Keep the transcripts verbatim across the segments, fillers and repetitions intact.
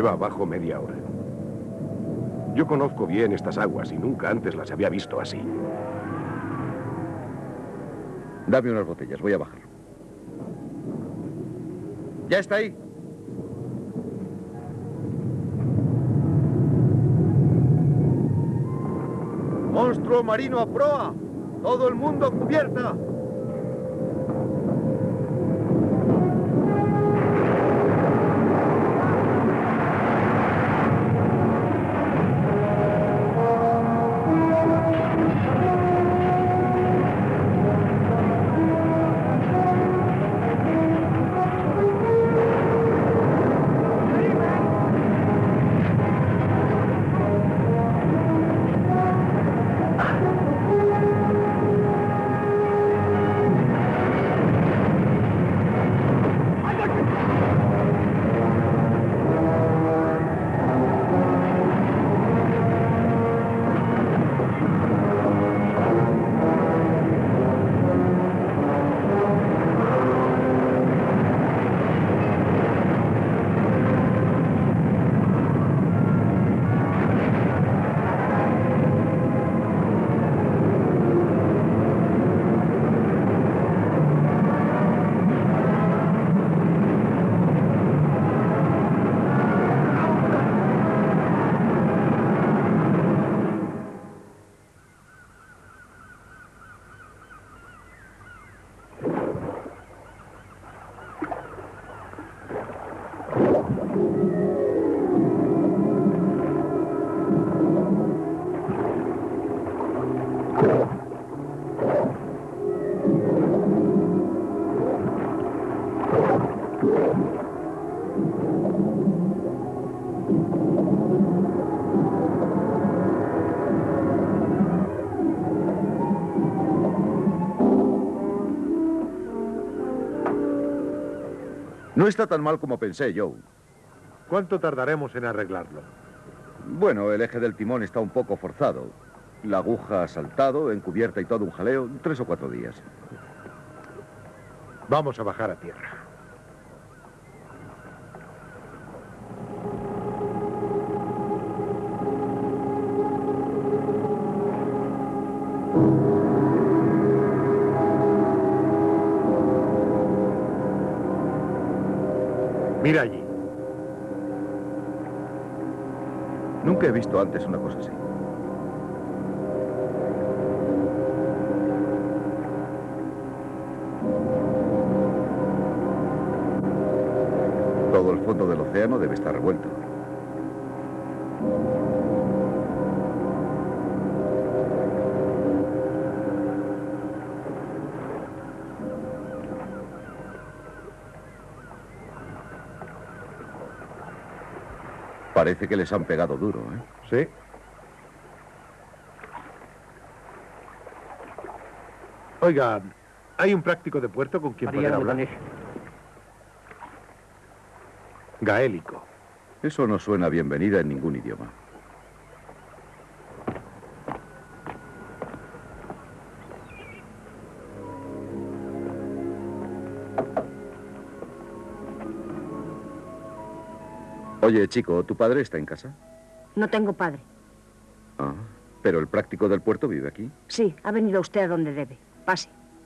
Lleva abajo media hora. Yo conozco bien estas aguas y nunca antes las había visto así. Dame unas botellas, voy a bajar. ¿Ya está ahí? ¡Monstruo marino a proa! ¡Todo el mundo a cubierta! No está tan mal como pensé, Joe. ¿Cuánto tardaremos en arreglarlo? Bueno, el eje del timón está un poco forzado. La aguja ha saltado, encubierta y todo un jaleo. Tres o cuatro días. Vamos a bajar a tierra. Mira allí. Nunca he visto antes una cosa así. Todo el fondo del océano debe estar revuelto. Parece que les han pegado duro, ¿eh? Sí. Oiga, ¿hay un práctico de puerto con quien poder hablar? Gaélico. Eso no suena a bienvenida en ningún idioma. Oye, chico, ¿tu padre está en casa? No tengo padre. Ah, ¿pero el práctico del puerto vive aquí? Sí, ha venido usted a donde debe. Pase.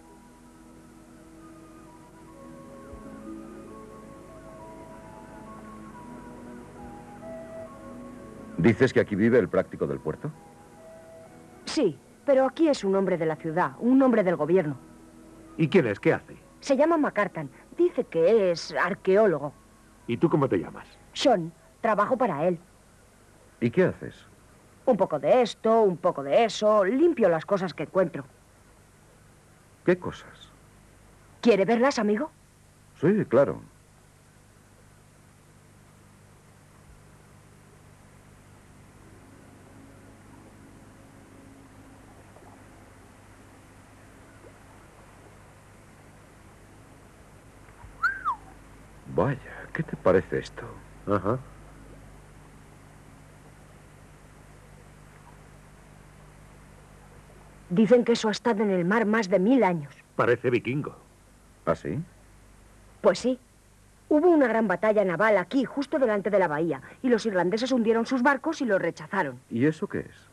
¿Dices que aquí vive el práctico del puerto? Sí, pero aquí es un hombre de la ciudad, un hombre del gobierno. ¿Y quién es? ¿Qué hace? Se llama McCartan. Dice que es arqueólogo. ¿Y tú cómo te llamas? Sean, trabajo para él. ¿Y qué haces? Un poco de esto, un poco de eso. Limpio las cosas que encuentro. ¿Qué cosas? ¿Quiere verlas, amigo? Sí, claro. Vaya, ¿qué te parece esto? Ajá. Dicen que eso ha estado en el mar más de mil años. Parece vikingo. ¿Ah, sí? Pues sí. Hubo una gran batalla naval aquí, justo delante de la bahía, y los irlandeses hundieron sus barcos y los rechazaron. ¿Y eso qué es?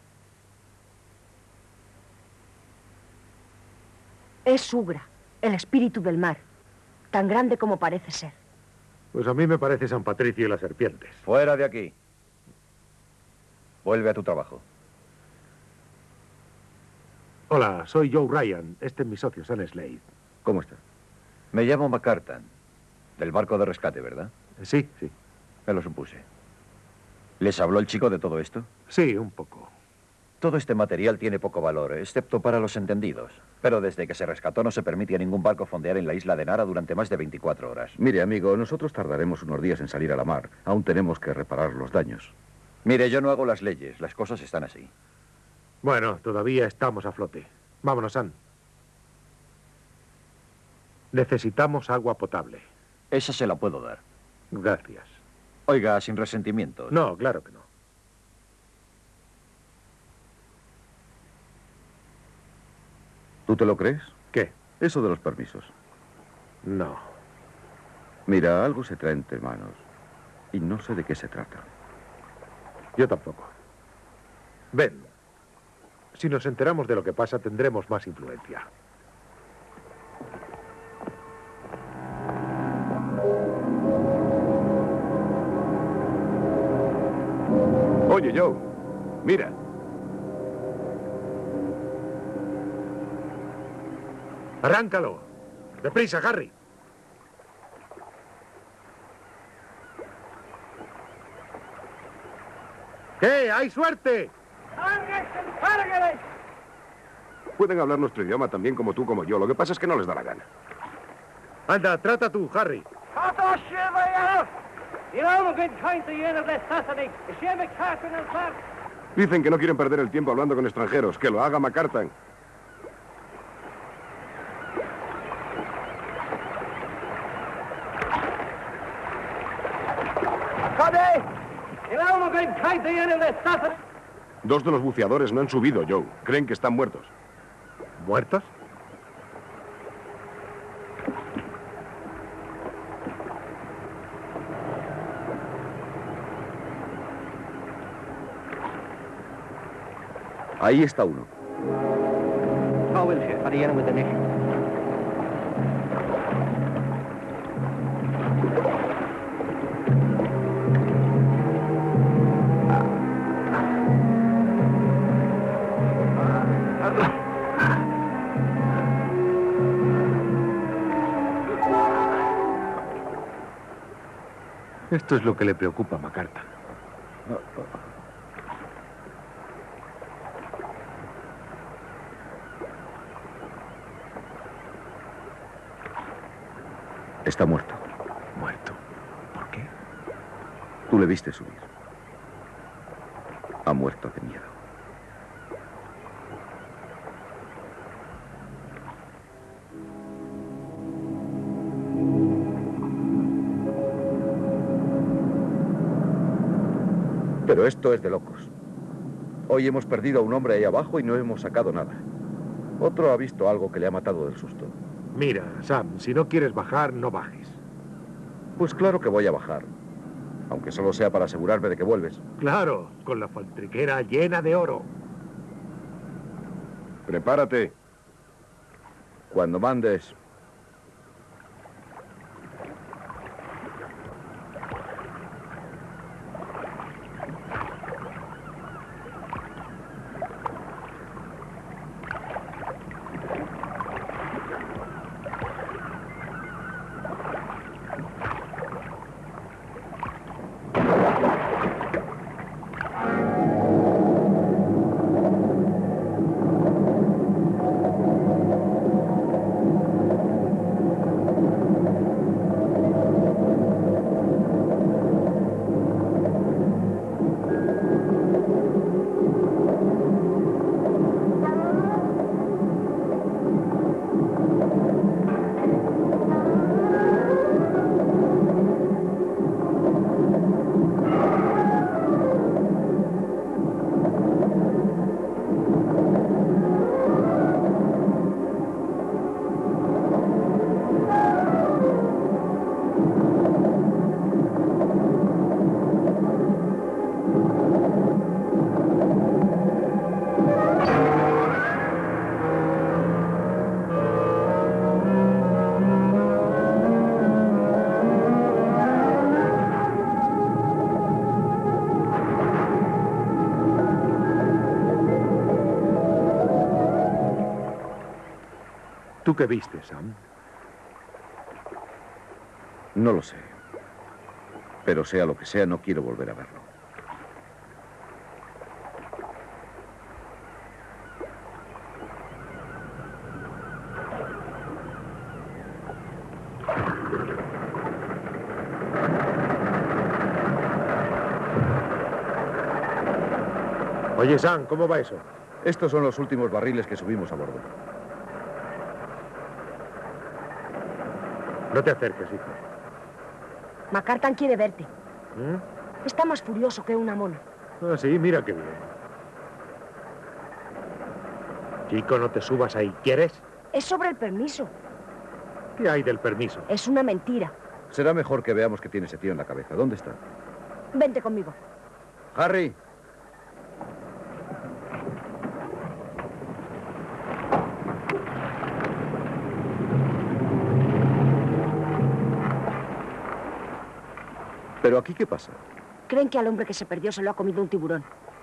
Es Sugra, el espíritu del mar, tan grande como parece ser. Pues a mí me parece San Patricio y las serpientes. Fuera de aquí. Vuelve a tu trabajo. Hola, soy Joe Ryan. Este es mi socio, Sam Slade. ¿Cómo está? Me llamo McCartan, del barco de rescate, ¿verdad? Sí, sí. Me lo supuse. ¿Les habló el chico de todo esto? Sí, un poco. Todo este material tiene poco valor, excepto para los entendidos. Pero desde que se rescató no se permite a ningún barco fondear en la isla de Nara durante más de veinticuatro horas. Mire, amigo, nosotros tardaremos unos días en salir a la mar. Aún tenemos que reparar los daños. Mire, yo no hago las leyes, las cosas están así. Bueno, todavía estamos a flote. Vámonos, Sam. Necesitamos agua potable. Esa se la puedo dar. Gracias. Oiga, sin resentimientos. No, claro que no. ¿Tú te lo crees? ¿Qué? Eso de los permisos. No. Mira, algo se trae entre manos. Y no sé de qué se trata. Yo tampoco. Ven. Si nos enteramos de lo que pasa, tendremos más influencia. Oye, Joe, mira. ¡Arráncalo! ¡Deprisa, Harry! ¿Qué? ¡Hay suerte! Pueden hablar nuestro idioma tan bien como tú como yo. Lo que pasa es que no les da la gana. Anda, trata tú, Harry. Dicen que no quieren perder el tiempo hablando con extranjeros. Que lo haga McCartan. Dos de los buceadores no han subido, Joe. Creen que están muertos. ¿Muertos? Ahí está uno. Esto es lo que le preocupa a McCartan. Está muerto. Muerto. ¿Por qué? Tú le viste subir. Ha muerto de miedo. Pero esto es de locos. Hoy hemos perdido a un hombre ahí abajo y no hemos sacado nada. Otro ha visto algo que le ha matado del susto. Mira, Sam, si no quieres bajar, no bajes. Pues claro que voy a bajar. Aunque solo sea para asegurarme de que vuelves. Claro, con la faltriquera llena de oro. Prepárate. Cuando mandes. ¿Tú qué viste, Sam? No lo sé. Pero sea lo que sea, no quiero volver a verlo. Oye, Sam, ¿cómo va eso? Estos son los últimos barriles que subimos a bordo. No te acerques, hijo. McCartan quiere verte. ¿Mm? Está más furioso que una mona. Ah, sí, mira qué bien. Chico, no te subas ahí. ¿Quieres? Es sobre el permiso. ¿Qué hay del permiso? Es una mentira. Será mejor que veamos qué tiene ese tío en la cabeza. ¿Dónde está? Vente conmigo. Harry. ¿Pero aquí qué pasa? Creen que al hombre que se perdió se lo ha comido un tiburón.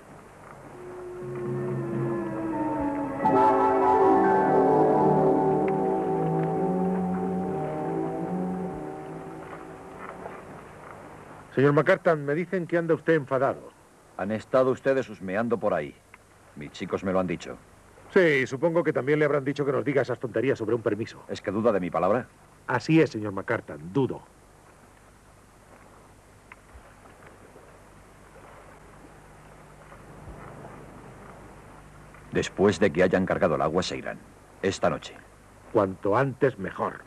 Señor McCartan, me dicen que anda usted enfadado. Han estado ustedes husmeando por ahí. Mis chicos me lo han dicho. Sí, supongo que también le habrán dicho que nos diga esas tonterías sobre un permiso. ¿Es que duda de mi palabra? Así es, señor McCartan, dudo. Después de que hayan cargado el agua, se irán. Esta noche. Cuanto antes, mejor.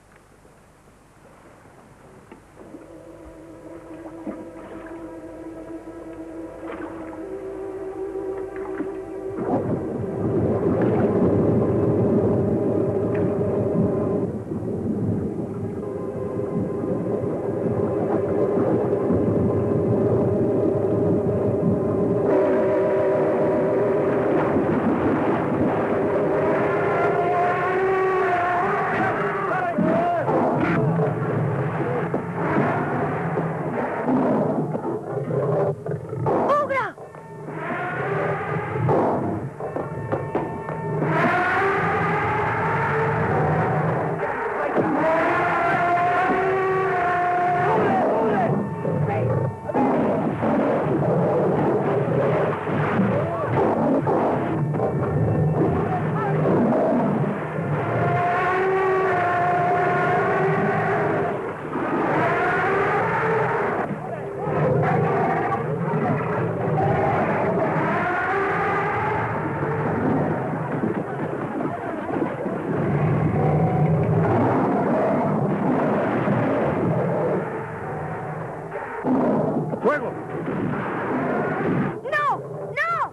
¡Fuego! ¡No! ¡No!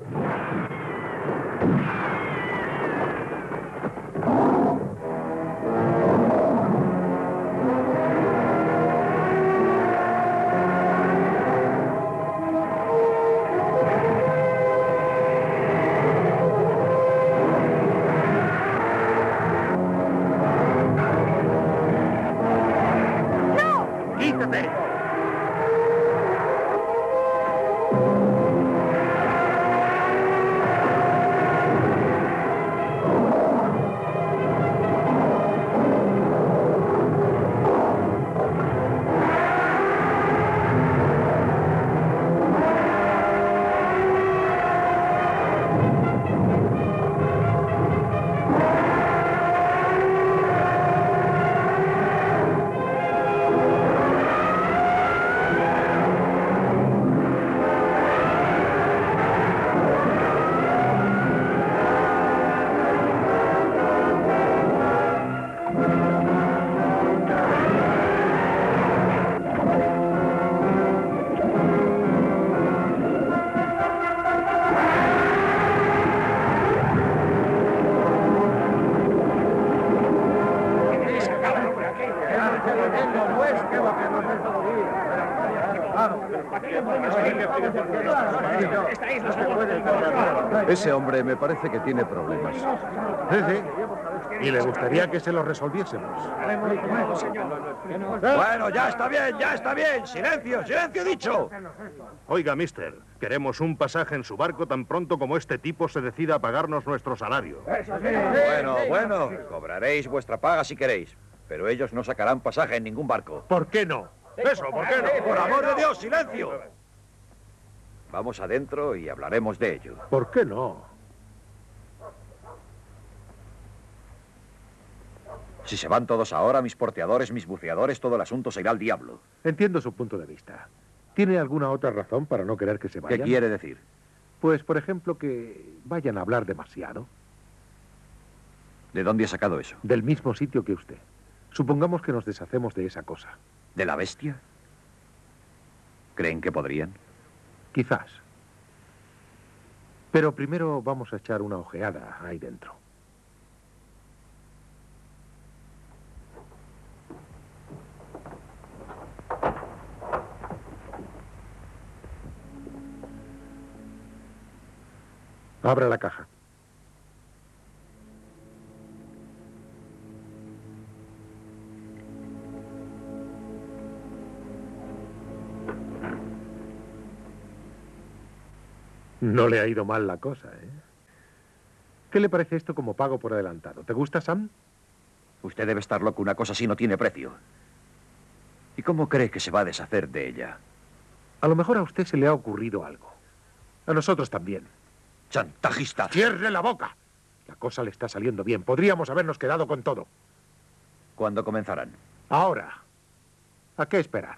¡Quítate! Esta isla se puede Ese hombre me parece que tiene problemas. Sí, sí. Y le gustaría que se los resolviésemos. Bueno, ya está bien, ya está bien. Silencio, silencio dicho. Oiga, mister, queremos un pasaje en su barco tan pronto como este tipo se decida a pagarnos nuestro salario. Bueno, bueno, cobraréis vuestra paga si queréis, pero ellos no sacarán pasaje en ningún barco. ¿Por qué no? Eso, ¿por qué no? ¡Por amor de Dios, silencio! Vamos adentro y hablaremos de ello. ¿Por qué no? Si se van todos ahora, mis porteadores, mis buceadores, todo el asunto se irá al diablo. Entiendo su punto de vista. ¿Tiene alguna otra razón para no querer que se vayan? ¿Qué quiere decir? Pues, por ejemplo, que vayan a hablar demasiado. ¿De dónde ha sacado eso? Del mismo sitio que usted. Supongamos que nos deshacemos de esa cosa. ¿De la bestia? ¿Creen que podrían? Quizás. Pero primero vamos a echar una ojeada ahí dentro. Abra la caja. No le ha ido mal la cosa, ¿eh? ¿Qué le parece esto como pago por adelantado? ¿Te gusta, Sam? Usted debe estar loco, una cosa así no tiene precio. ¿Y cómo cree que se va a deshacer de ella? A lo mejor a usted se le ha ocurrido algo. A nosotros también. ¡Chantajista! ¡Cierre la boca! La cosa le está saliendo bien. Podríamos habernos quedado con todo. ¿Cuándo comenzarán? Ahora. ¿A qué esperar?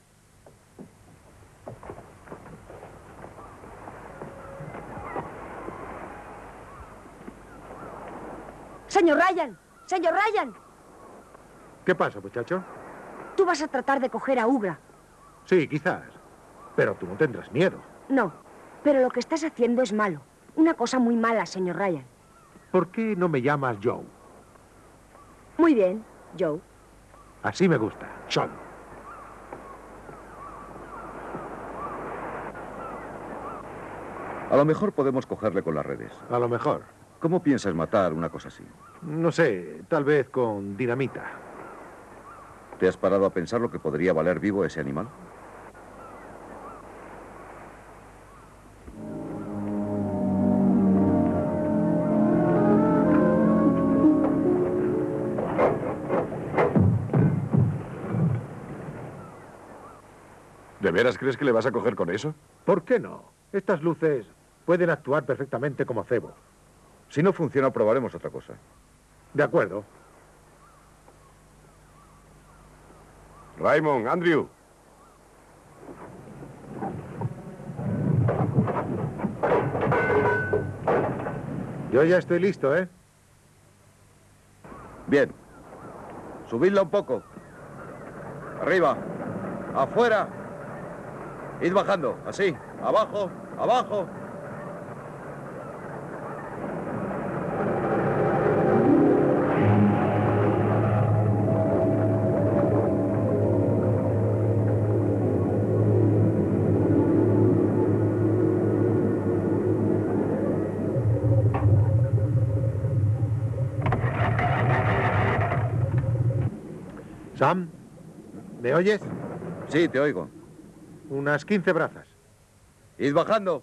Señor Ryan, señor Ryan, ¿Qué pasa, muchacho? tú vas a tratar de coger a Ugra. Sí, quizás. Pero tú no tendrás miedo. No, pero lo que estás haciendo es malo. Una cosa muy mala, señor Ryan. ¿Por qué no me llamas Joe? Muy bien, Joe. Así me gusta. Sean. A lo mejor podemos cogerle con las redes. A lo mejor. ¿Cómo piensas matar una cosa así? No sé, tal vez con dinamita. ¿Te has parado a pensar lo que podría valer vivo ese animal? ¿De veras crees que le vas a coger con eso? ¿Por qué no? Estas luces pueden actuar perfectamente como cebo. Si no funciona, probaremos otra cosa. De acuerdo. Raymond, Andrew. Yo ya estoy listo, ¿eh? Bien. Subidla un poco. Arriba. Afuera. Id bajando. Así. Abajo. Abajo. Sam, ¿me oyes? Sí, te oigo. Unas quince brazas. Id bajando.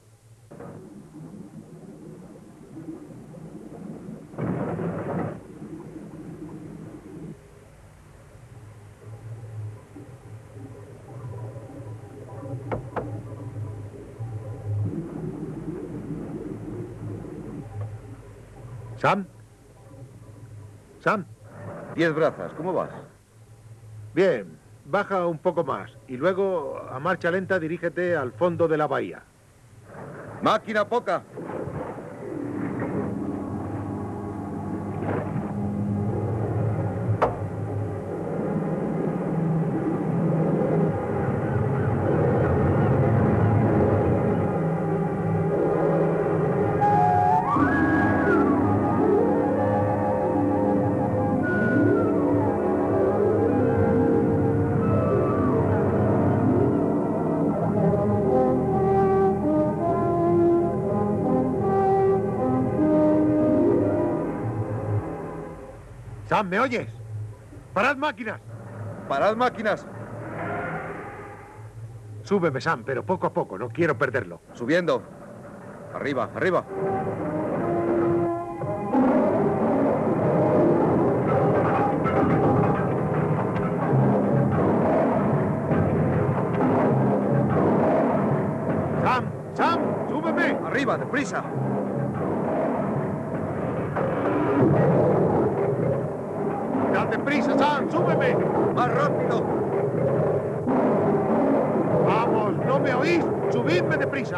Sam. Sam. Diez brazas. ¿Cómo vas? Bien, baja un poco más y luego a marcha lenta dirígete al fondo de la bahía. Máquina poca. Sam, ¿me oyes? ¡Parad máquinas! ¡Parad máquinas! Súbeme, Sam, pero poco a poco. No quiero perderlo. Subiendo. Arriba, arriba. Sam, Sam, súbeme. Arriba, deprisa. Date prisa, Sam, súbeme. Más rápido. Vamos, ¿no me oís? Subidme deprisa.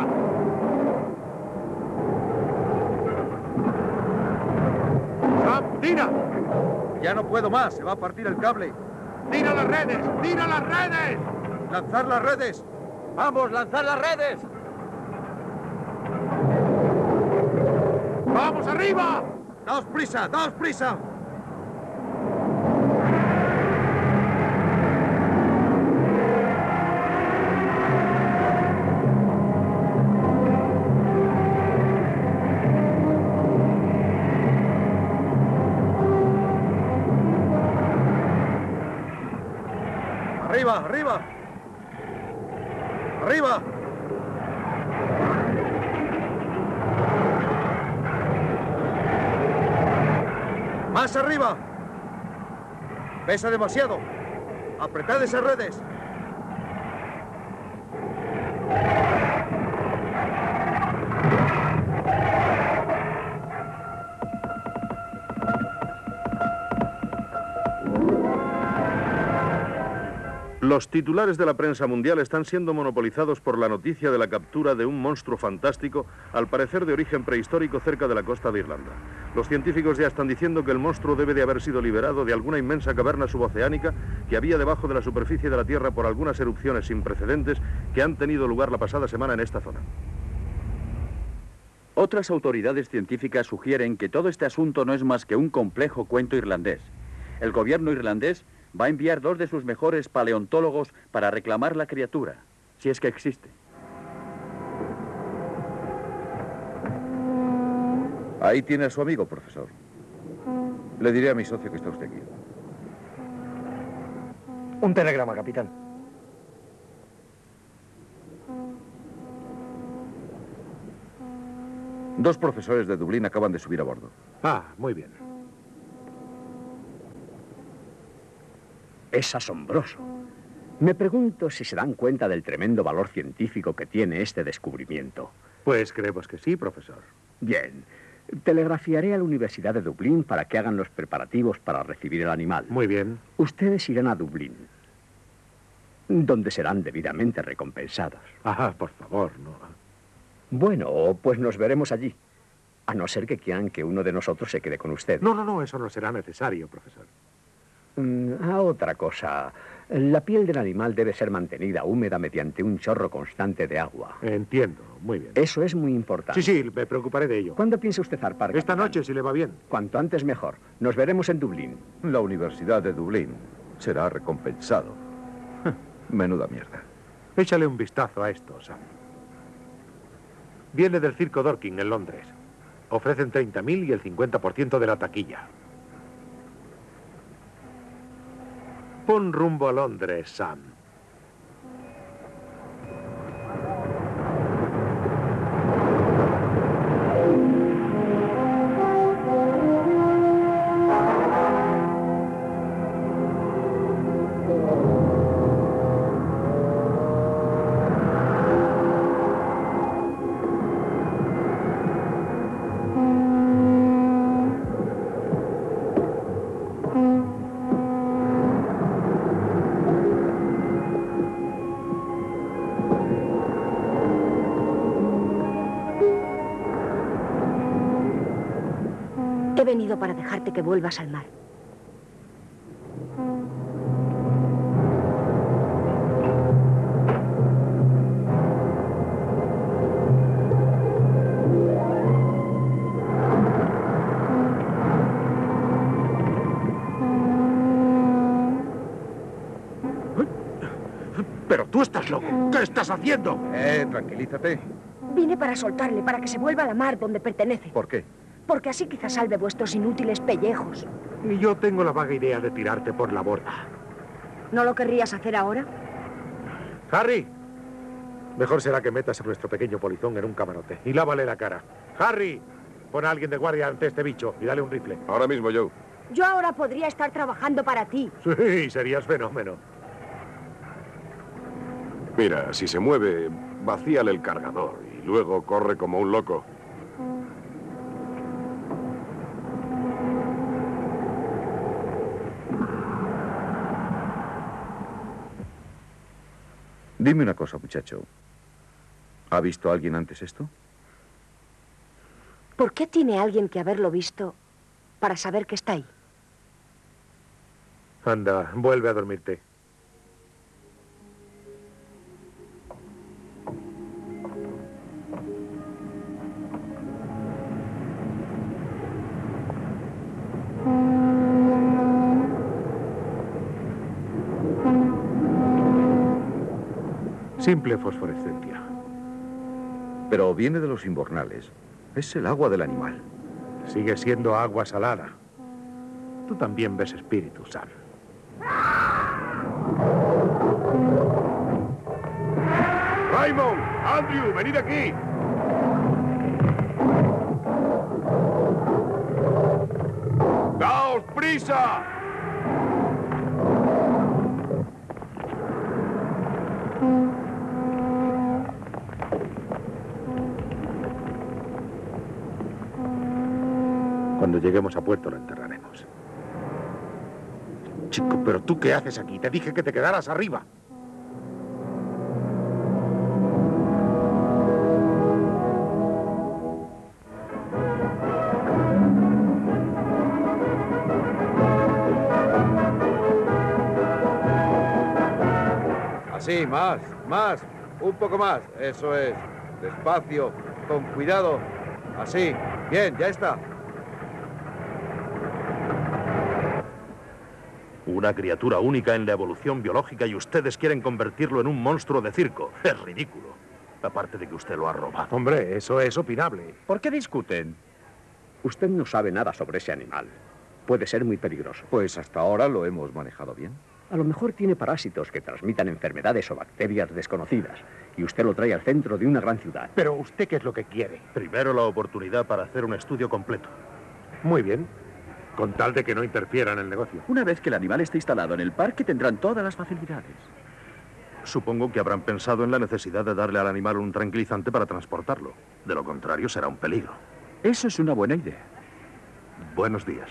Sam, tira. Ya no puedo más, se va a partir el cable. Tira las redes, tira las redes. ¡Lanzar las redes! ¡Vamos, lanzar las redes! ¡Vamos arriba! ¡Daos prisa, daos prisa! ¡Arriba, arriba! ¡Arriba! ¡Más arriba! Pesa demasiado. Apretad esas redes. Los titulares de la prensa mundial están siendo monopolizados por la noticia de la captura de un monstruo fantástico, al parecer de origen prehistórico, cerca de la costa de Irlanda. Los científicos ya están diciendo que el monstruo debe de haber sido liberado de alguna inmensa caverna suboceánica que había debajo de la superficie de la Tierra por algunas erupciones sin precedentes que han tenido lugar la pasada semana en esta zona. Otras autoridades científicas sugieren que todo este asunto no es más que un complejo cuento irlandés. El gobierno irlandés va a enviar dos de sus mejores paleontólogos para reclamar la criatura, si es que existe. Ahí tiene a su amigo, profesor. Le diré a mi socio que está usted aquí. Un telegrama, capitán. Dos profesores de Dublín acaban de subir a bordo. Ah, muy bien. Es asombroso. Me pregunto si se dan cuenta del tremendo valor científico que tiene este descubrimiento. Pues creemos que sí, profesor. Bien. Telegrafiaré a la Universidad de Dublín para que hagan los preparativos para recibir el animal. Muy bien. Ustedes irán a Dublín, donde serán debidamente recompensados. Ah, por favor, no. Bueno, pues nos veremos allí. A no ser que quieran que uno de nosotros se quede con usted. No, no, no, eso no será necesario, profesor. Ah, otra cosa. La piel del animal debe ser mantenida húmeda mediante un chorro constante de agua. Entiendo, muy bien. Eso es muy importante. Sí, sí, me preocuparé de ello. ¿Cuándo piensa usted zarpar, capitán? Esta noche, si le va bien. Cuanto antes mejor. Nos veremos en Dublín. La Universidad de Dublín será recompensado. Menuda mierda. Échale un vistazo a esto, Sam. Viene del circo Dorking en Londres. Ofrecen treinta mil y el cincuenta por ciento de la taquilla. Pon rumbo a Londres, Sam. He venido para dejarte que vuelvas al mar. Pero tú estás loco. ¿Qué estás haciendo? Eh, tranquilízate. Vine para soltarle, para que se vuelva a la mar donde pertenece. ¿Por qué? Porque así quizás salve vuestros inútiles pellejos. Y yo tengo la vaga idea de tirarte por la borda. ¿No lo querrías hacer ahora? ¡Harry! Mejor será que metas a nuestro pequeño polizón en un camarote y lávale la cara. ¡Harry! Pon a alguien de guardia ante este bicho y dale un rifle. Ahora mismo, Joe. Yo ahora podría estar trabajando para ti. Sí, serías fenómeno. Mira, si se mueve, vacíale el cargador y luego corre como un loco. Dime una cosa, muchacho. ¿Ha visto a alguien antes esto? ¿Por qué tiene alguien que haberlo visto para saber que está ahí? Anda, vuelve a dormirte. Simple fosforescencia. Pero viene de los invernales. Es el agua del animal. Sigue siendo agua salada. Tú también ves espíritus, Sam. ¡Raymond! ¡Andrew! ¡Venid aquí! ¡Daos prisa! Cuando lleguemos a puerto lo enterraremos. Chico, ¿pero tú qué haces aquí? Te dije que te quedaras arriba. Así, más, más. Un poco más. Eso es. Despacio, con cuidado. Así. Bien, ya está. Una criatura única en la evolución biológica y ustedes quieren convertirlo en un monstruo de circo. Es ridículo. Aparte de que usted lo ha robado. Hombre, eso es opinable. ¿Por qué discuten? Usted no sabe nada sobre ese animal. Puede ser muy peligroso. Pues hasta ahora lo hemos manejado bien. A lo mejor tiene parásitos que transmitan enfermedades o bacterias desconocidas. Y usted lo trae al centro de una gran ciudad. Pero ¿usted qué es lo que quiere? Primero la oportunidad para hacer un estudio completo. Muy bien. Con tal de que no interfiera en el negocio. Una vez que el animal esté instalado en el parque, tendrán todas las facilidades. Supongo que habrán pensado en la necesidad de darle al animal un tranquilizante para transportarlo. De lo contrario, será un peligro. Eso es una buena idea. Buenos días.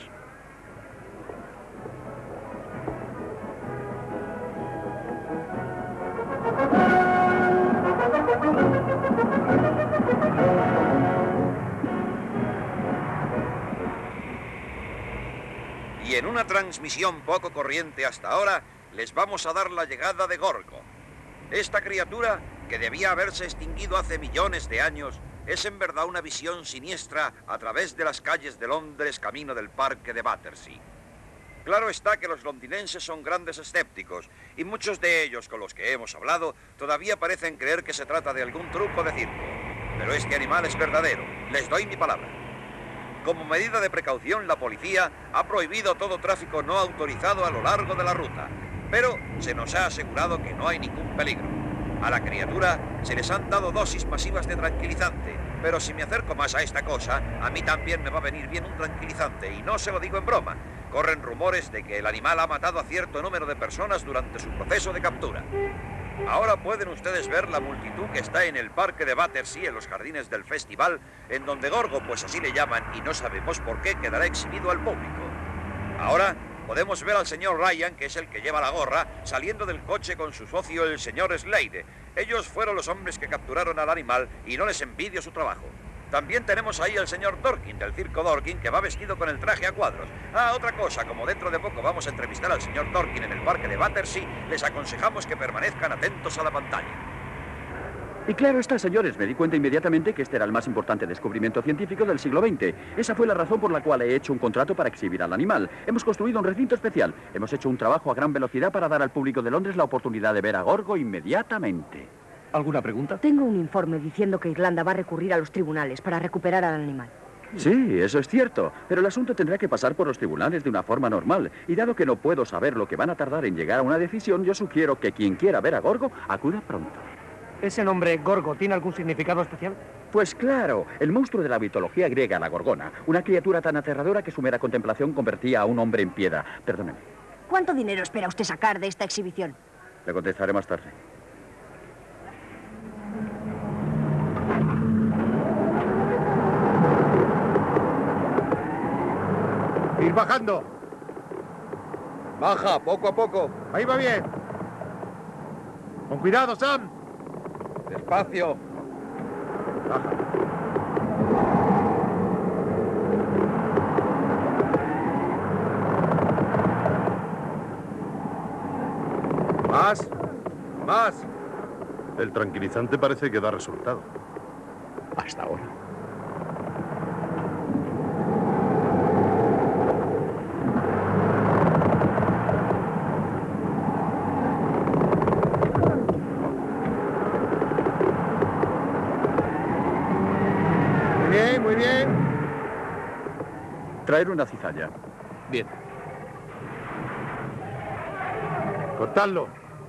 Y en una transmisión poco corriente hasta ahora, les vamos a dar la llegada de Gorgo. Esta criatura, que debía haberse extinguido hace millones de años, es en verdad una visión siniestra a través de las calles de Londres camino del parque de Battersea. Claro está que los londinenses son grandes escépticos, y muchos de ellos con los que hemos hablado todavía parecen creer que se trata de algún truco de circo. Pero este animal es verdadero, les doy mi palabra. Como medida de precaución, la policía ha prohibido todo tráfico no autorizado a lo largo de la ruta, pero se nos ha asegurado que no hay ningún peligro. A la criatura se les han dado dosis masivas de tranquilizante, pero si me acerco más a esta cosa, a mí también me va a venir bien un tranquilizante, y no se lo digo en broma. Corren rumores de que el animal ha matado a cierto número de personas durante su proceso de captura. Ahora pueden ustedes ver la multitud que está en el parque de Battersea, en los jardines del festival, en donde Gorgo, pues así le llaman, y no sabemos por qué, quedará exhibido al público. Ahora podemos ver al señor Ryan, que es el que lleva la gorra, saliendo del coche con su socio, el señor Slade. Ellos fueron los hombres que capturaron al animal y no les envidio su trabajo. También tenemos ahí al señor Dorkin, del circo Dorkin, que va vestido con el traje a cuadros. Ah, otra cosa, como dentro de poco vamos a entrevistar al señor Dorkin en el parque de Battersea, les aconsejamos que permanezcan atentos a la pantalla. Y claro está, señores, me di cuenta inmediatamente que este era el más importante descubrimiento científico del siglo veinte. Esa fue la razón por la cual he hecho un contrato para exhibir al animal. Hemos construido un recinto especial. Hemos hecho un trabajo a gran velocidad para dar al público de Londres la oportunidad de ver a Gorgo inmediatamente. ¿Alguna pregunta? Tengo un informe diciendo que Irlanda va a recurrir a los tribunales para recuperar al animal. Sí, eso es cierto, pero el asunto tendrá que pasar por los tribunales de una forma normal. Y dado que no puedo saber lo que van a tardar en llegar a una decisión, yo sugiero que quien quiera ver a Gorgo acuda pronto. ¿Ese nombre, Gorgo, tiene algún significado especial? Pues claro, el monstruo de la mitología griega, la gorgona, una criatura tan aterradora que su mera contemplación convertía a un hombre en piedra. Perdóneme. ¿Cuánto dinero espera usted sacar de esta exhibición? Le contestaré más tarde. Ir bajando. Baja, poco a poco. Ahí va bien. Con cuidado, Sam. Despacio. Baja. Más. Más. El tranquilizante parece que da resultado. Hasta ahora. Muy bien, muy bien. Traer una cizalla. Bien. Cortadlo.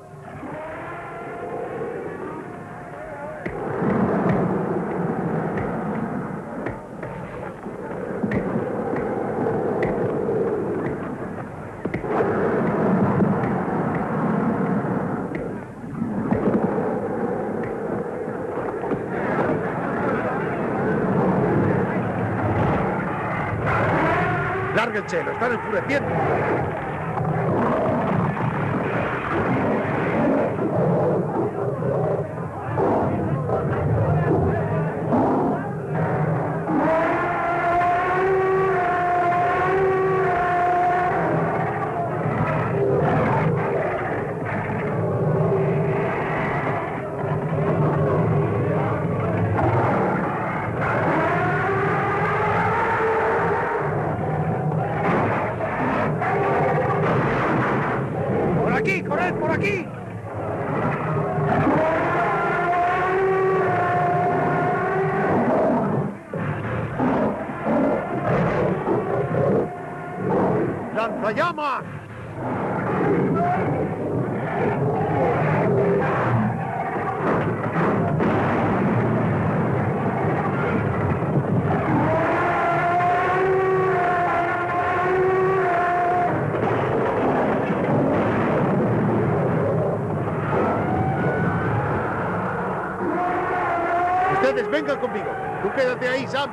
Lárguense, lo están enfureciendo. ¡Por aquí, corred, por aquí! ¡Lanzallamas! Ustedes vengan conmigo. Tú quédate ahí, Sam.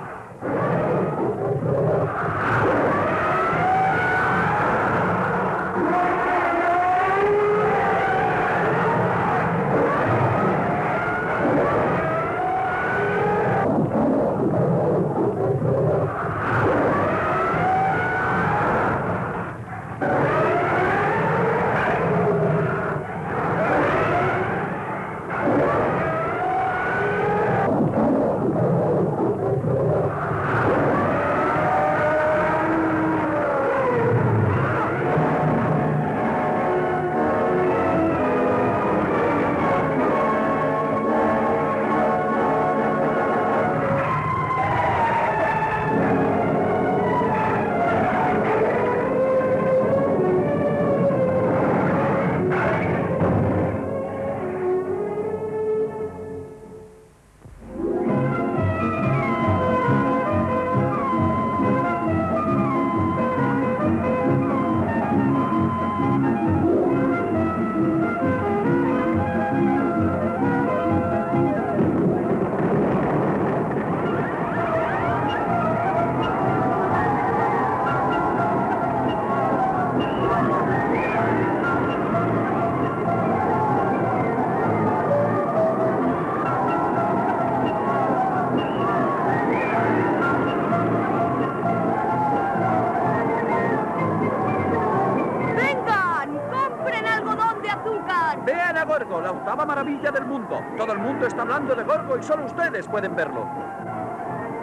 Vean a Gorgo, la octava maravilla del mundo. Todo el mundo está hablando de Gorgo y solo ustedes pueden verlo.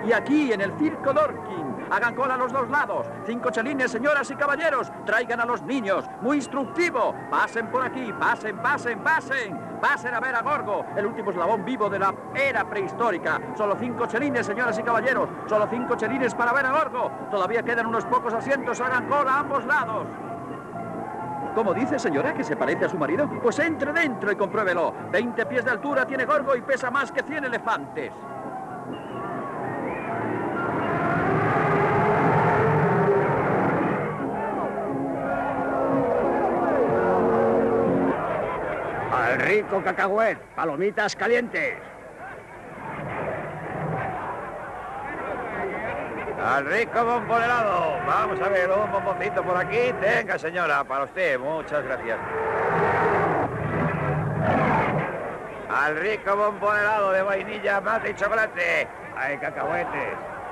Y aquí, en el Circo Dorking, hagan cola a los dos lados. Cinco chelines, señoras y caballeros. Traigan a los niños. Muy instructivo. Pasen por aquí. Pasen, pasen, pasen. Pasen a ver a Gorgo, el último eslabón vivo de la era prehistórica. Solo cinco chelines, señoras y caballeros. Solo cinco chelines para ver a Gorgo. Todavía quedan unos pocos asientos. Hagan cola a ambos lados. ¿Cómo dice, señora, que se parece a su marido? Pues entre dentro y compruébelo. Veinte pies de altura tiene Gorgo y pesa más que cien elefantes. Al rico cacahuet, palomitas calientes. Al rico bombón helado. Vamos a ver, un bomboncito por aquí. Tenga, señora, para usted. Muchas gracias. Al rico bombón helado de vainilla, mate y chocolate. Hay cacahuetes.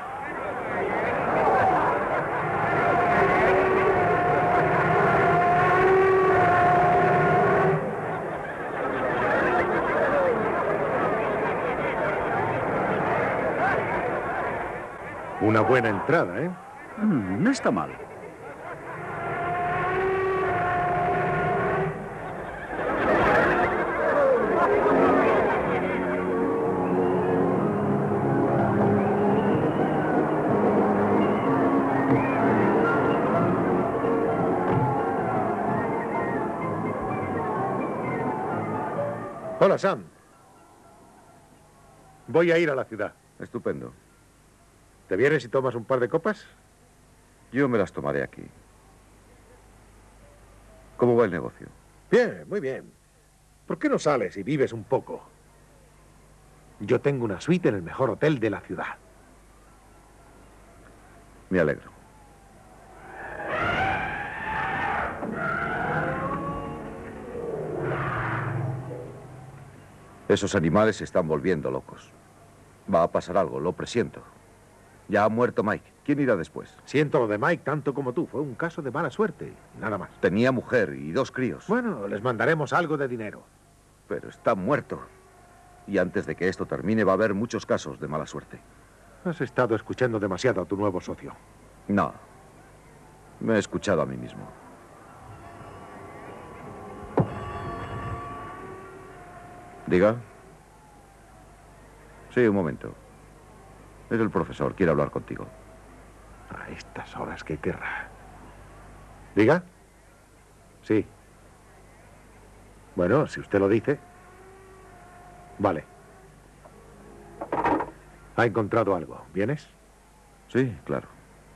Una buena entrada, ¿eh? Mm, no está mal. Hola, Sam. Voy a ir a la ciudad. Estupendo. ¿Te vienes y tomas un par de copas? Yo me las tomaré aquí. ¿Cómo va el negocio? Bien, muy bien. ¿Por qué no sales y vives un poco? Yo tengo una suite en el mejor hotel de la ciudad. Me alegro. Esos animales se están volviendo locos. Va a pasar algo, lo presiento. Ya ha muerto Mike. ¿Quién irá después? Siento lo de Mike tanto como tú. Fue un caso de mala suerte. Nada más. Tenía mujer y dos críos. Bueno, les mandaremos algo de dinero. Pero está muerto. Y antes de que esto termine va a haber muchos casos de mala suerte. Has estado escuchando demasiado a tu nuevo socio. No. Me he escuchado a mí mismo. ¿Diga? Sí, un momento. Es el profesor, quiere hablar contigo. A estas horas, ¿qué querrá? ¿Diga? Sí. Bueno, si usted lo dice. Vale. Ha encontrado algo. ¿Vienes? Sí, claro.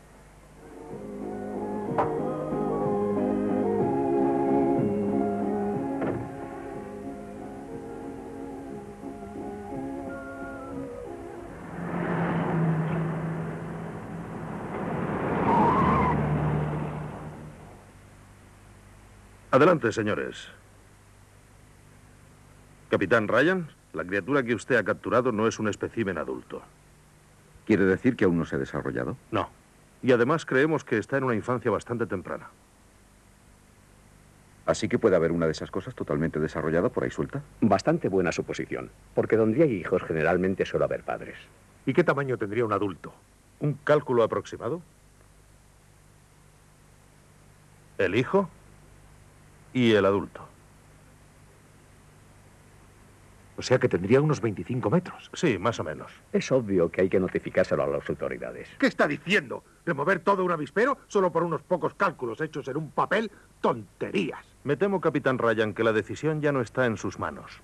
Adelante, señores. Capitán Ryan, la criatura que usted ha capturado no es un espécimen adulto. ¿Quiere decir que aún no se ha desarrollado? No. Y además creemos que está en una infancia bastante temprana. ¿Así que puede haber una de esas cosas totalmente desarrollada por ahí suelta? Bastante buena suposición, porque donde hay hijos generalmente suele haber padres. ¿Y qué tamaño tendría un adulto? ¿Un cálculo aproximado? El hijo y el adulto. O sea que tendría unos veinticinco metros. Sí, más o menos. Es obvio que hay que notificárselo a las autoridades. ¿Qué está diciendo? ¿Remover todo un avispero solo por unos pocos cálculos hechos en un papel? ¡Tonterías! Me temo, Capitán Ryan, que la decisión ya no está en sus manos.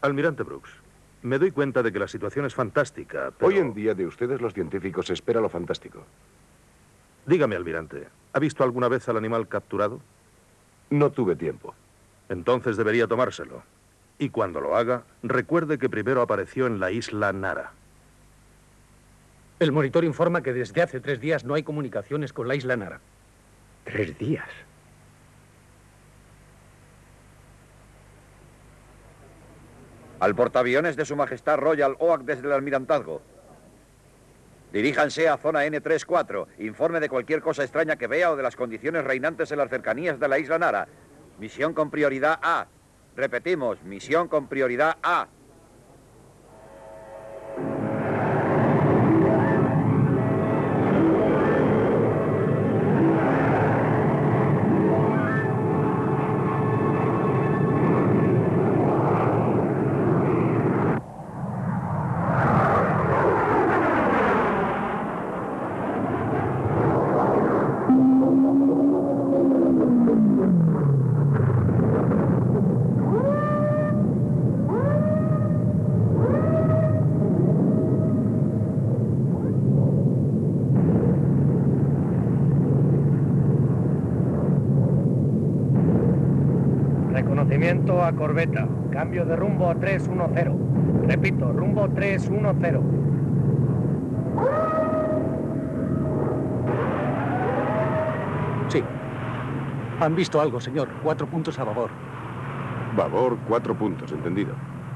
Almirante Brooks, me doy cuenta de que la situación es fantástica, pero... Hoy en día de ustedes los científicos se espera lo fantástico. Dígame, almirante, ¿ha visto alguna vez al animal capturado? No tuve tiempo. Entonces debería tomárselo. Y cuando lo haga, recuerde que primero apareció en la isla Nara. El monitor informa que desde hace tres días no hay comunicaciones con la isla Nara. Tres días. Al portaaviones de Su Majestad Royal Oak desde el Almirantazgo. Diríjanse a zona ene treinta y cuatro. Informe de cualquier cosa extraña que vea o de las condiciones reinantes en las cercanías de la isla Nara. Misión con prioridad A. Repetimos, misión con prioridad A. Reconocimiento a corbeta. Cambio de rumbo a tres uno cero. Repito, rumbo tres uno cero. Sí. Han visto algo, señor. Cuatro puntos a babor. Babor, cuatro puntos, entendido.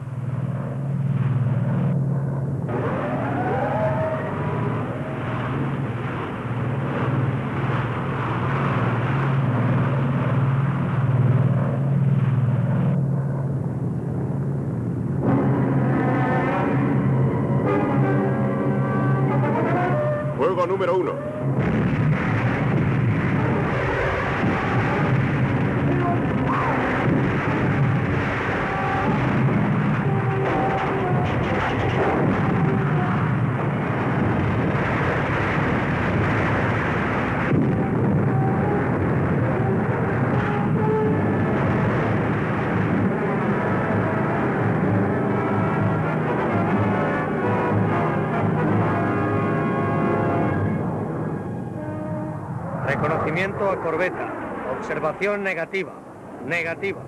Fuego número uno. Reconocimiento a corbeta. Observación negativa. Negativa.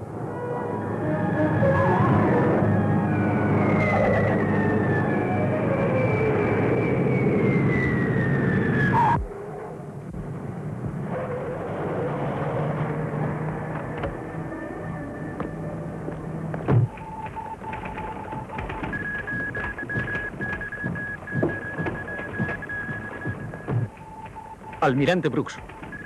Almirante Brooks.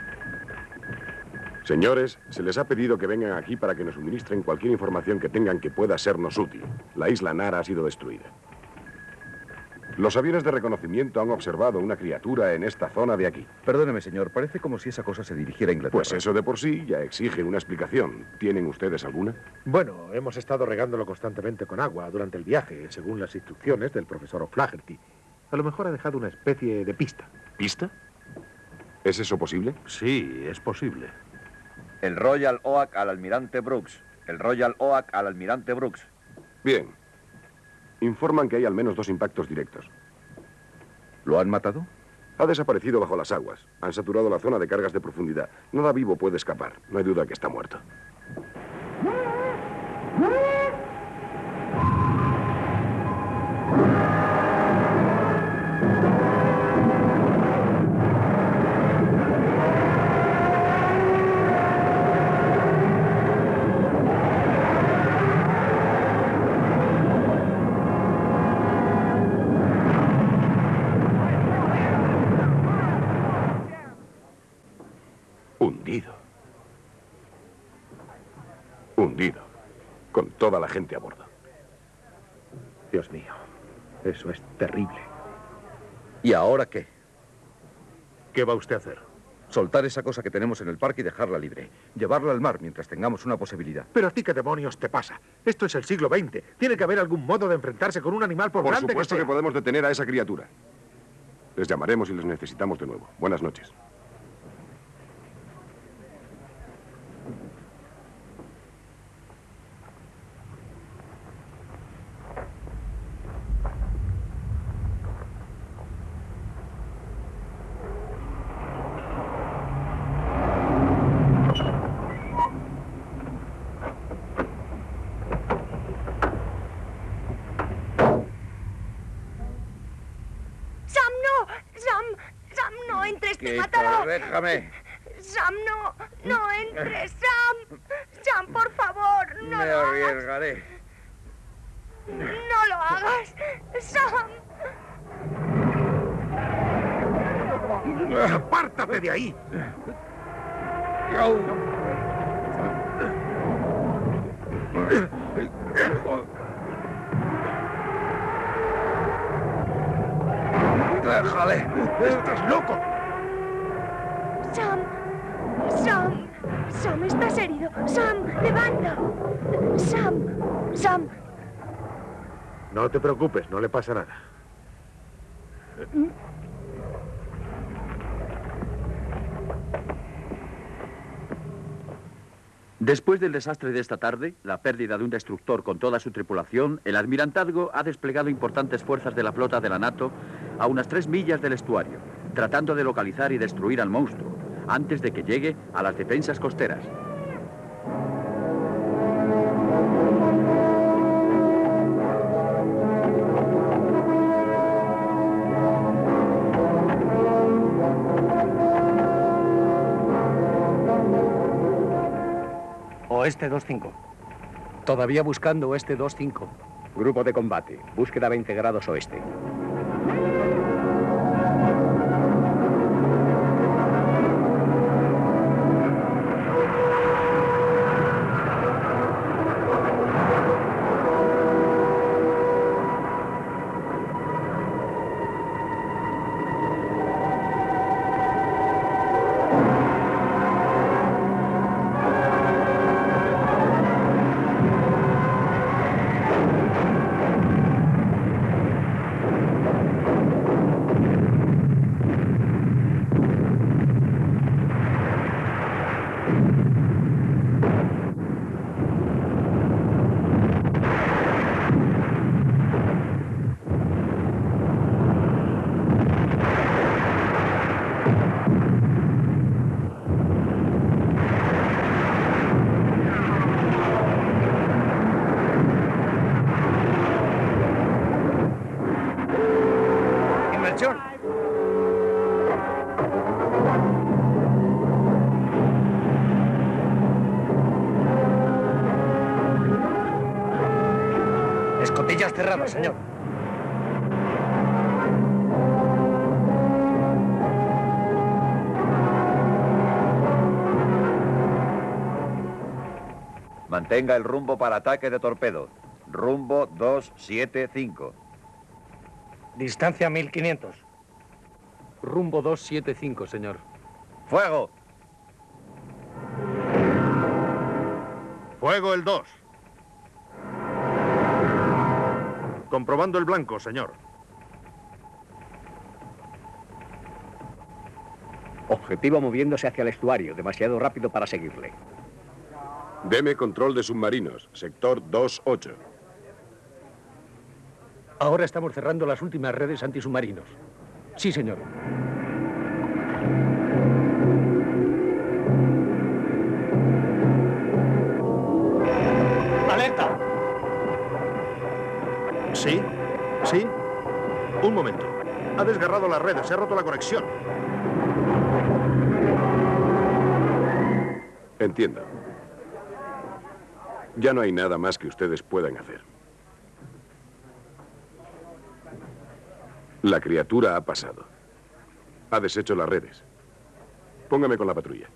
Señores, se les ha pedido que vengan aquí para que nos suministren cualquier información que tengan que pueda sernos útil. La isla Nara ha sido destruida. Los aviones de reconocimiento han observado una criatura en esta zona de aquí. Perdóneme, señor, parece como si esa cosa se dirigiera a Inglaterra. Pues eso de por sí ya exige una explicación. ¿Tienen ustedes alguna? Bueno, hemos estado regándolo constantemente con agua durante el viaje, según las instrucciones del profesor O'Flaherty. A lo mejor ha dejado una especie de pista. ¿Pista? ¿Es eso posible? Sí, es posible. El Royal Oak al Almirante Brooks. El Royal Oak al Almirante Brooks. Bien. Informan que hay al menos dos impactos directos. ¿Lo han matado? Ha desaparecido bajo las aguas. Han saturado la zona de cargas de profundidad. Nada vivo puede escapar. No hay duda que está muerto. Hundido. Hundido. Con toda la gente a bordo. Dios mío, eso es terrible. ¿Y ahora qué? ¿Qué va usted a hacer? Soltar esa cosa que tenemos en el parque y dejarla libre. Llevarla al mar mientras tengamos una posibilidad. Pero a ti, ¿qué demonios te pasa? Esto es el siglo veinte. Tiene que haber algún modo de enfrentarse con un animal por, Por grande supuesto que que sea. podemos detener a esa criatura. Les llamaremos y les necesitamos de nuevo. Buenas noches. ¡Andrés, te Quieto, matará! déjame. Sam, no, no entres, Sam. Sam, por favor, no Me lo hagas. arriesgaré. No lo hagas, Sam. ¡Apártate de ahí! ¡Déjale! ¡Estás loco! Sam, Sam, Sam, estás herido. Sam, levanta. Sam, Sam. No te preocupes, no le pasa nada. Después del desastre de esta tarde, la pérdida de un destructor con toda su tripulación, el almirantazgo ha desplegado importantes fuerzas de la flota de la NATO a unas tres millas del estuario, tratando de localizar y destruir al monstruo, antes de que llegue a las defensas costeras. Oeste dos cinco. Todavía buscando Oeste dos cinco. Grupo de combate. Búsqueda veinte grados oeste. Inmersión. Escotillas cerradas, señor. Mantenga el rumbo para ataque de torpedo. Rumbo dos siete cinco. Distancia mil quinientos. Rumbo dos siete cinco, señor. ¡Fuego! Fuego el dos. Comprobando el blanco, señor. Objetivo moviéndose hacia el estuario, demasiado rápido para seguirle. Deme control de submarinos, sector dos ocho. Ahora estamos cerrando las últimas redes antisubmarinos. Sí, señor. ¡Alerta! ¿Sí? ¿Sí? Un momento. Ha desgarrado las redes, se ha roto la conexión. Entiendo. Ya no hay nada más que ustedes puedan hacer. La criatura ha pasado. Ha deshecho las redes. Póngame con la patrulla.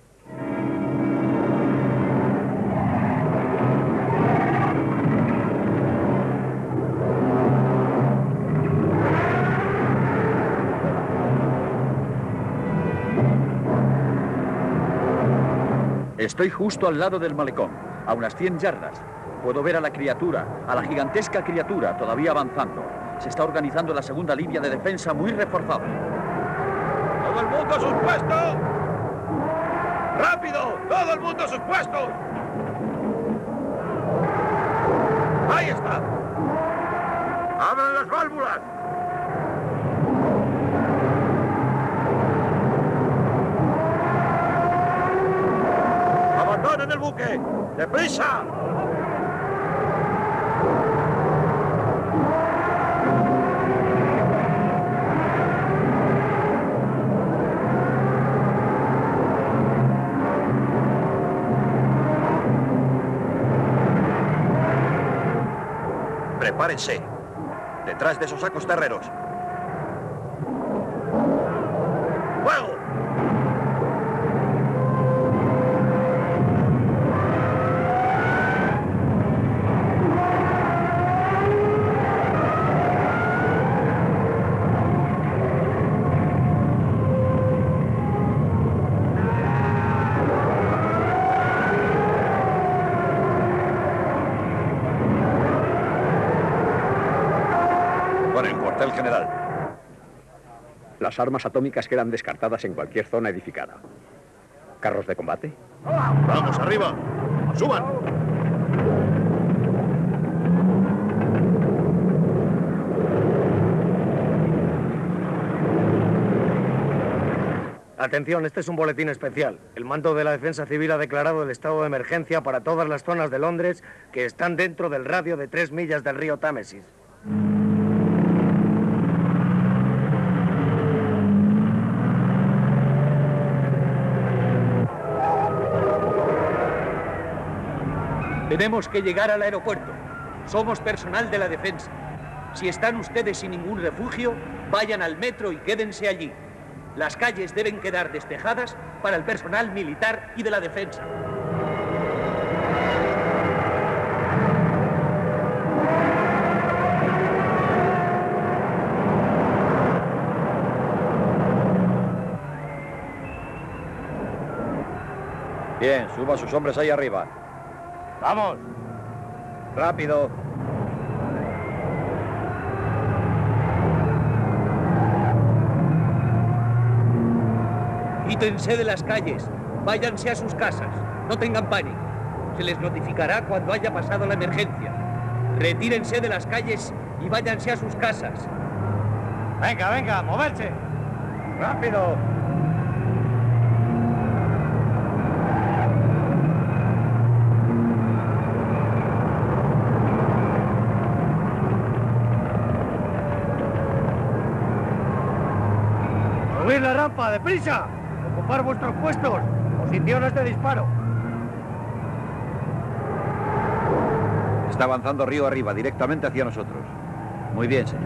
Estoy justo al lado del malecón, a unas cien yardas. Puedo ver a la criatura, a la gigantesca criatura, todavía avanzando. Se está organizando la segunda línea de defensa muy reforzada. ¡Todo el mundo a sus puestos! ¡Rápido! ¡Todo el mundo a sus puestos! ¡Ahí está! ¡Abran las válvulas! ¡Abandonen el buque! ¡Deprisa! Prepárense. Detrás de esos sacos terreros. ¡Fuego! El general. Las armas atómicas quedan descartadas en cualquier zona edificada. ¿Carros de combate? ¡Vamos, arriba! ¡Suban! Atención, este es un boletín especial. El mando de la Defensa Civil ha declarado el estado de emergencia para todas las zonas de Londres que están dentro del radio de tres millas del río Támesis. Tenemos que llegar al aeropuerto. Somos personal de la defensa. Si están ustedes sin ningún refugio, vayan al metro y quédense allí. Las calles deben quedar despejadas para el personal militar y de la defensa. Bien, suba a sus hombres ahí arriba. ¡Vamos! ¡Rápido! Quítense de las calles. Váyanse a sus casas. No tengan pánico. Se les notificará cuando haya pasado la emergencia. Retírense de las calles y váyanse a sus casas. Venga, venga, moverse. ¡Rápido! ¡Subid la rampa, deprisa! ¡Ocupar vuestros puestos! ¡Posiciones de disparo! Está avanzando río arriba, directamente hacia nosotros. Muy bien, señor.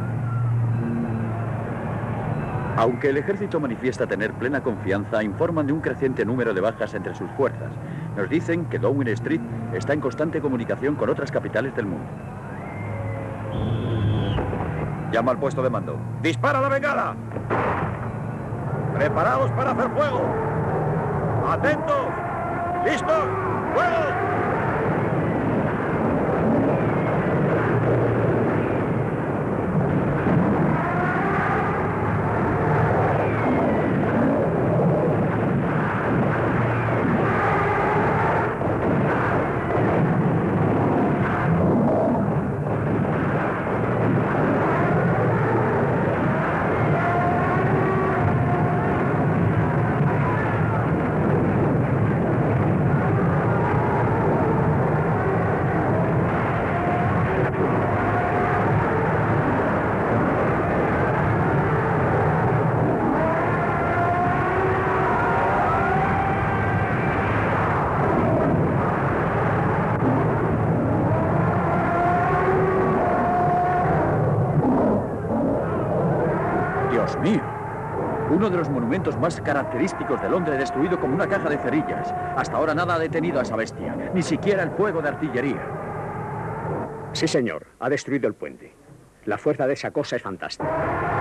Aunque el ejército manifiesta tener plena confianza, informan de un creciente número de bajas entre sus fuerzas. Nos dicen que Downing Street está en constante comunicación con otras capitales del mundo. Llama al puesto de mando. ¡Dispara la bengala! ¡Preparados para hacer fuego! ¡Atentos! ¡Listos! ¡Fuego! Uno de los monumentos más característicos de Londres destruido como una caja de cerillas. Hasta ahora nada ha detenido a esa bestia, ni siquiera el fuego de artillería. Sí, señor, ha destruido el puente. La fuerza de esa cosa es fantástica.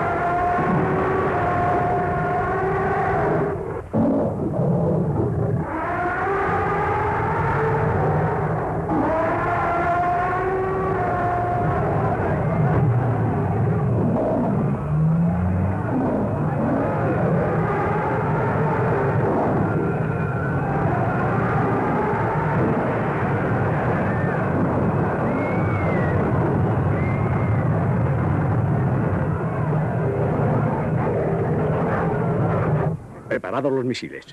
Preparados los misiles.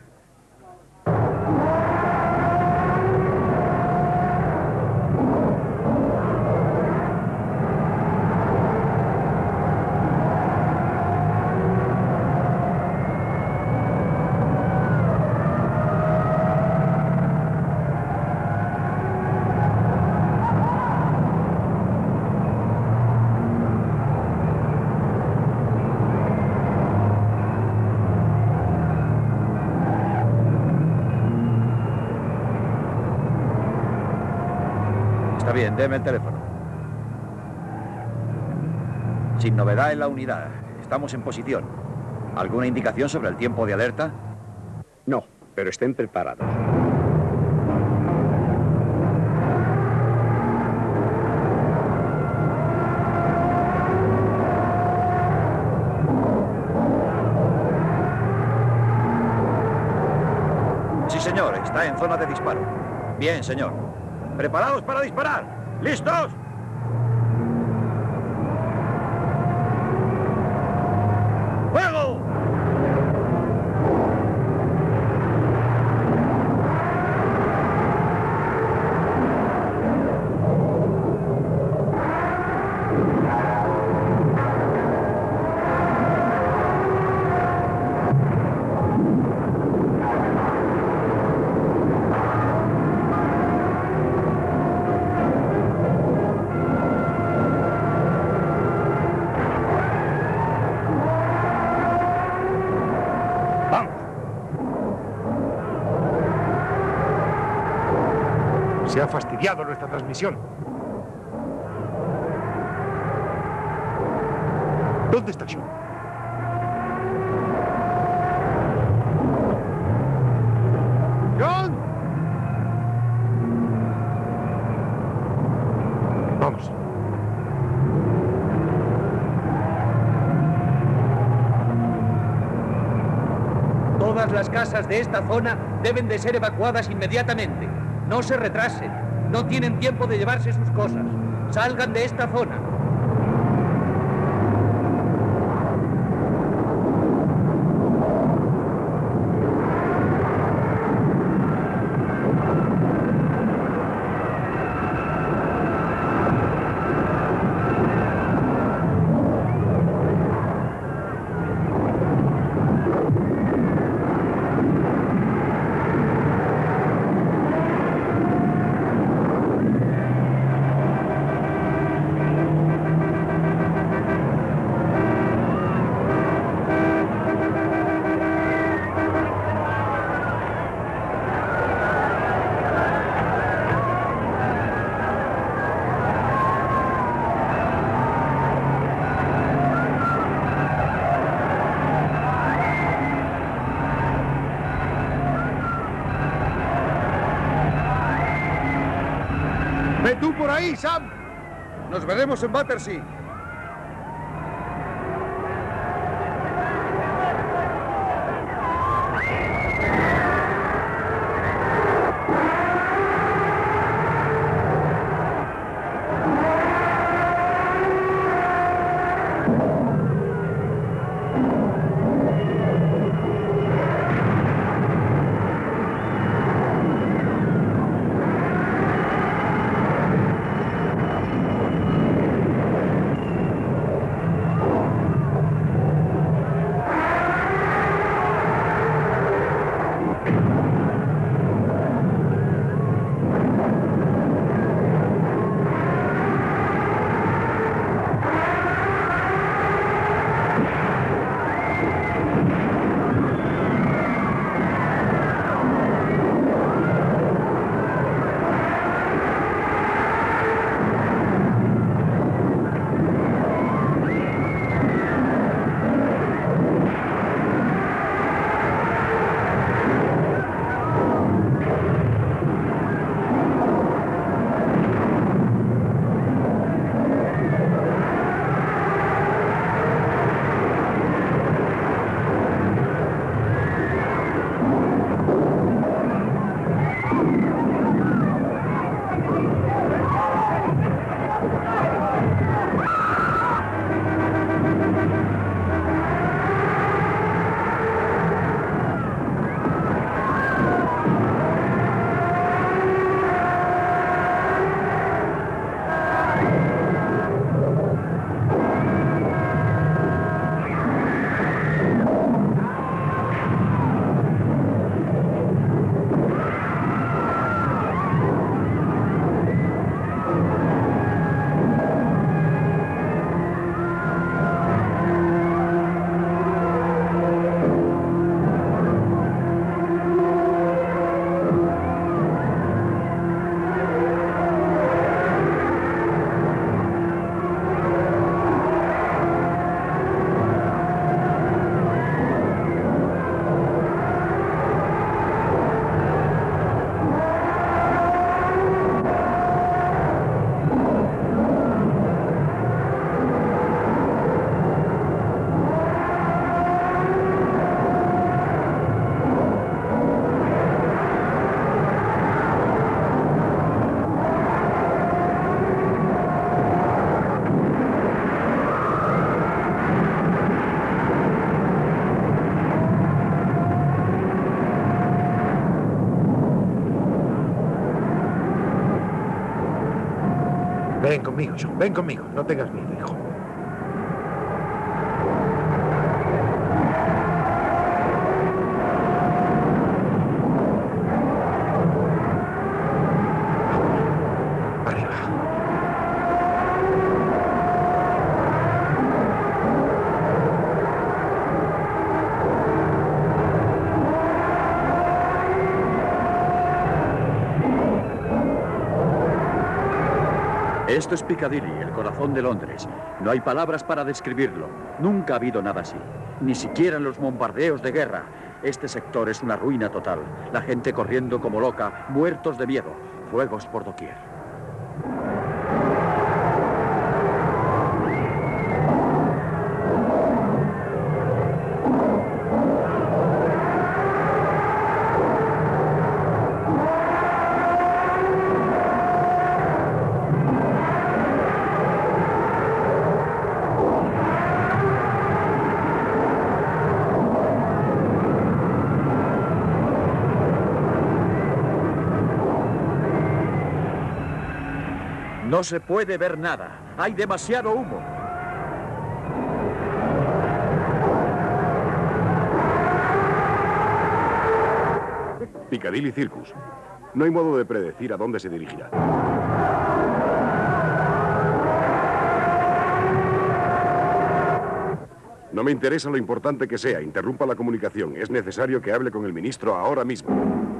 bien, deme el teléfono. Sin novedad en la unidad. Estamos en posición. ¿Alguna indicación sobre el tiempo de alerta? No, pero estén preparados. Sí, señor. Está en zona de disparo. Bien, señor. ¿Preparados para disparar? ¿Listos? ¡Fuego! Se ha fastidiado nuestra transmisión. ¿Dónde está Sean? ¡John! Vamos. Todas las casas de esta zona deben de ser evacuadas inmediatamente. No se retrasen. No tienen tiempo de llevarse sus cosas. Salgan de esta zona. ¡Ve tú por ahí, Sam! Nos veremos en Battersea. Ven conmigo, John. Ven conmigo. No tengas miedo, hijo. Esto es Piccadilly, el corazón de Londres. No hay palabras para describirlo. Nunca ha habido nada así. Ni siquiera en los bombardeos de guerra. Este sector es una ruina total. La gente corriendo como loca, muertos de miedo. Fuegos por doquier. No se puede ver nada. Hay demasiado humo. Piccadilly Circus. No hay modo de predecir a dónde se dirigirá. No me interesa lo importante que sea. Interrumpa la comunicación. Es necesario que hable con el ministro ahora mismo.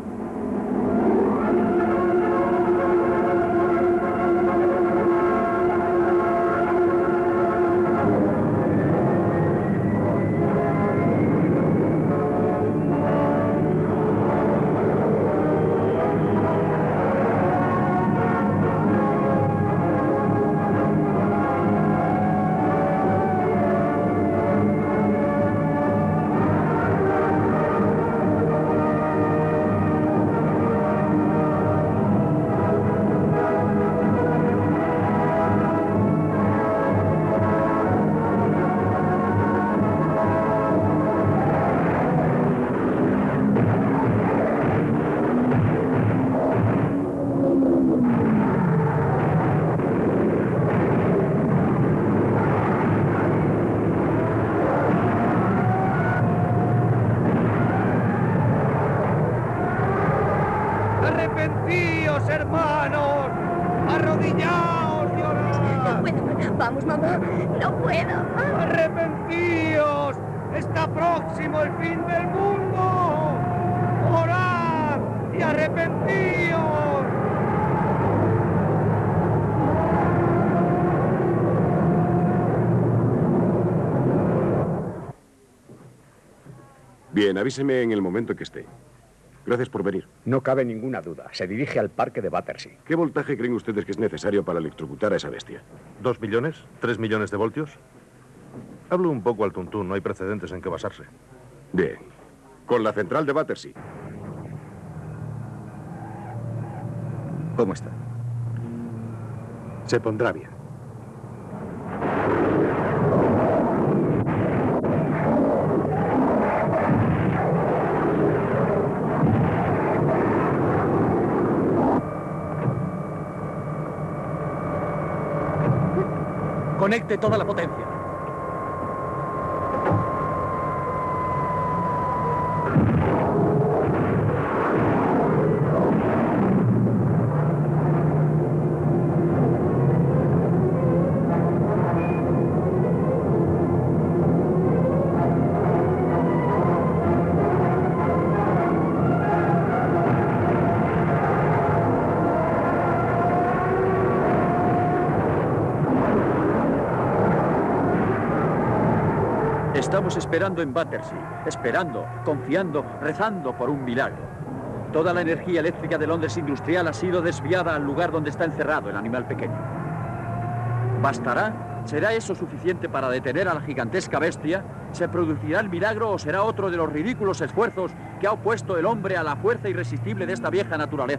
¡Arrepentíos, hermanos! ¡Arrodillaos y orad! No puedo. Vamos, mamá. No puedo. ¡Arrepentíos! ¡Está próximo el fin del mundo! ¡Orad y arrepentíos! Bien, avíseme en el momento que esté. Gracias por venir. No cabe ninguna duda. Se dirige al parque de Battersea. ¿Qué voltaje creen ustedes que es necesario para electrocutar a esa bestia? ¿Dos millones? ¿Tres millones de voltios? Hablo un poco al tuntún. No hay precedentes en qué basarse. Bien. Con la central de Battersea. ¿Cómo está? Se pondrá bien. Conecte toda la potencia. Estamos esperando en Battersea, esperando, confiando, rezando por un milagro. Toda la energía eléctrica de Londres industrial ha sido desviada al lugar donde está encerrado el animal pequeño. ¿Bastará? ¿Será eso suficiente para detener a la gigantesca bestia? ¿Se producirá el milagro o será otro de los ridículos esfuerzos que ha opuesto el hombre a la fuerza irresistible de esta vieja naturaleza?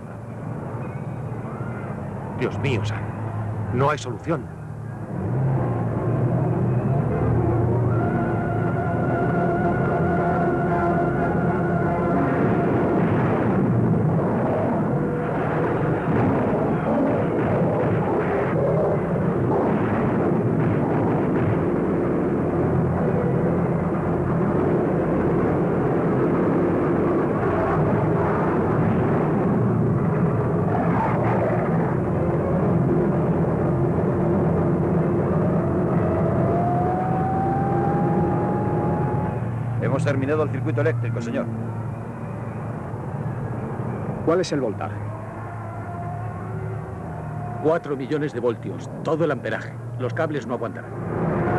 Dios mío, Sam. No hay solución. ser minado el circuito eléctrico, señor. ¿Cuál es el voltaje? Cuatro millones de voltios, todo el amperaje. Los cables no aguantarán.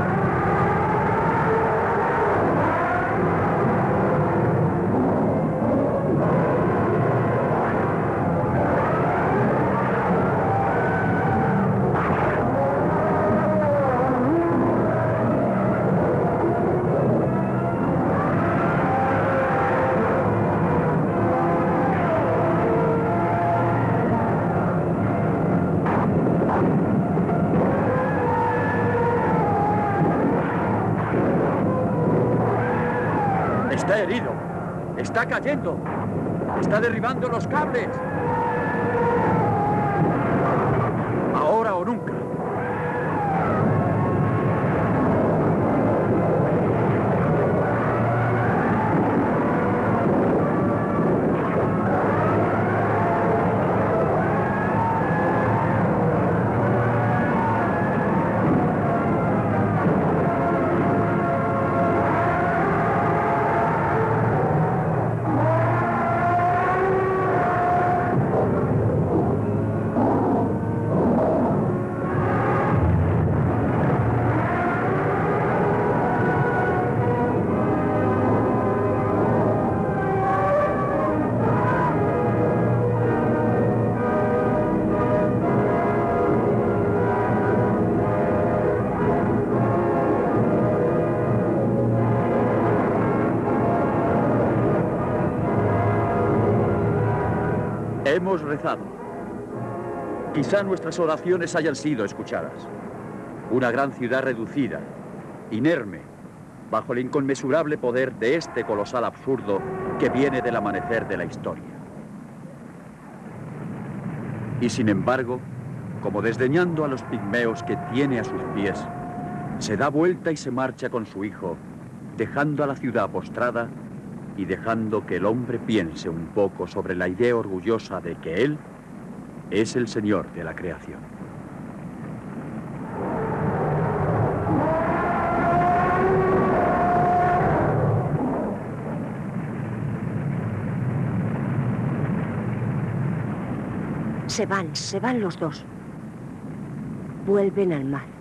Está herido. Está cayendo. Está derribando los cables. Ahora o nunca. Hemos rezado. Quizá nuestras oraciones hayan sido escuchadas. Una gran ciudad reducida, inerme, bajo el inconmensurable poder de este colosal absurdo que viene del amanecer de la historia. Y sin embargo, como desdeñando a los pigmeos que tiene a sus pies, se da vuelta y se marcha con su hijo, dejando a la ciudad postrada y dejando que el hombre piense un poco sobre la idea orgullosa de que él es el Señor de la creación. Se van, se van los dos. Vuelven al mar.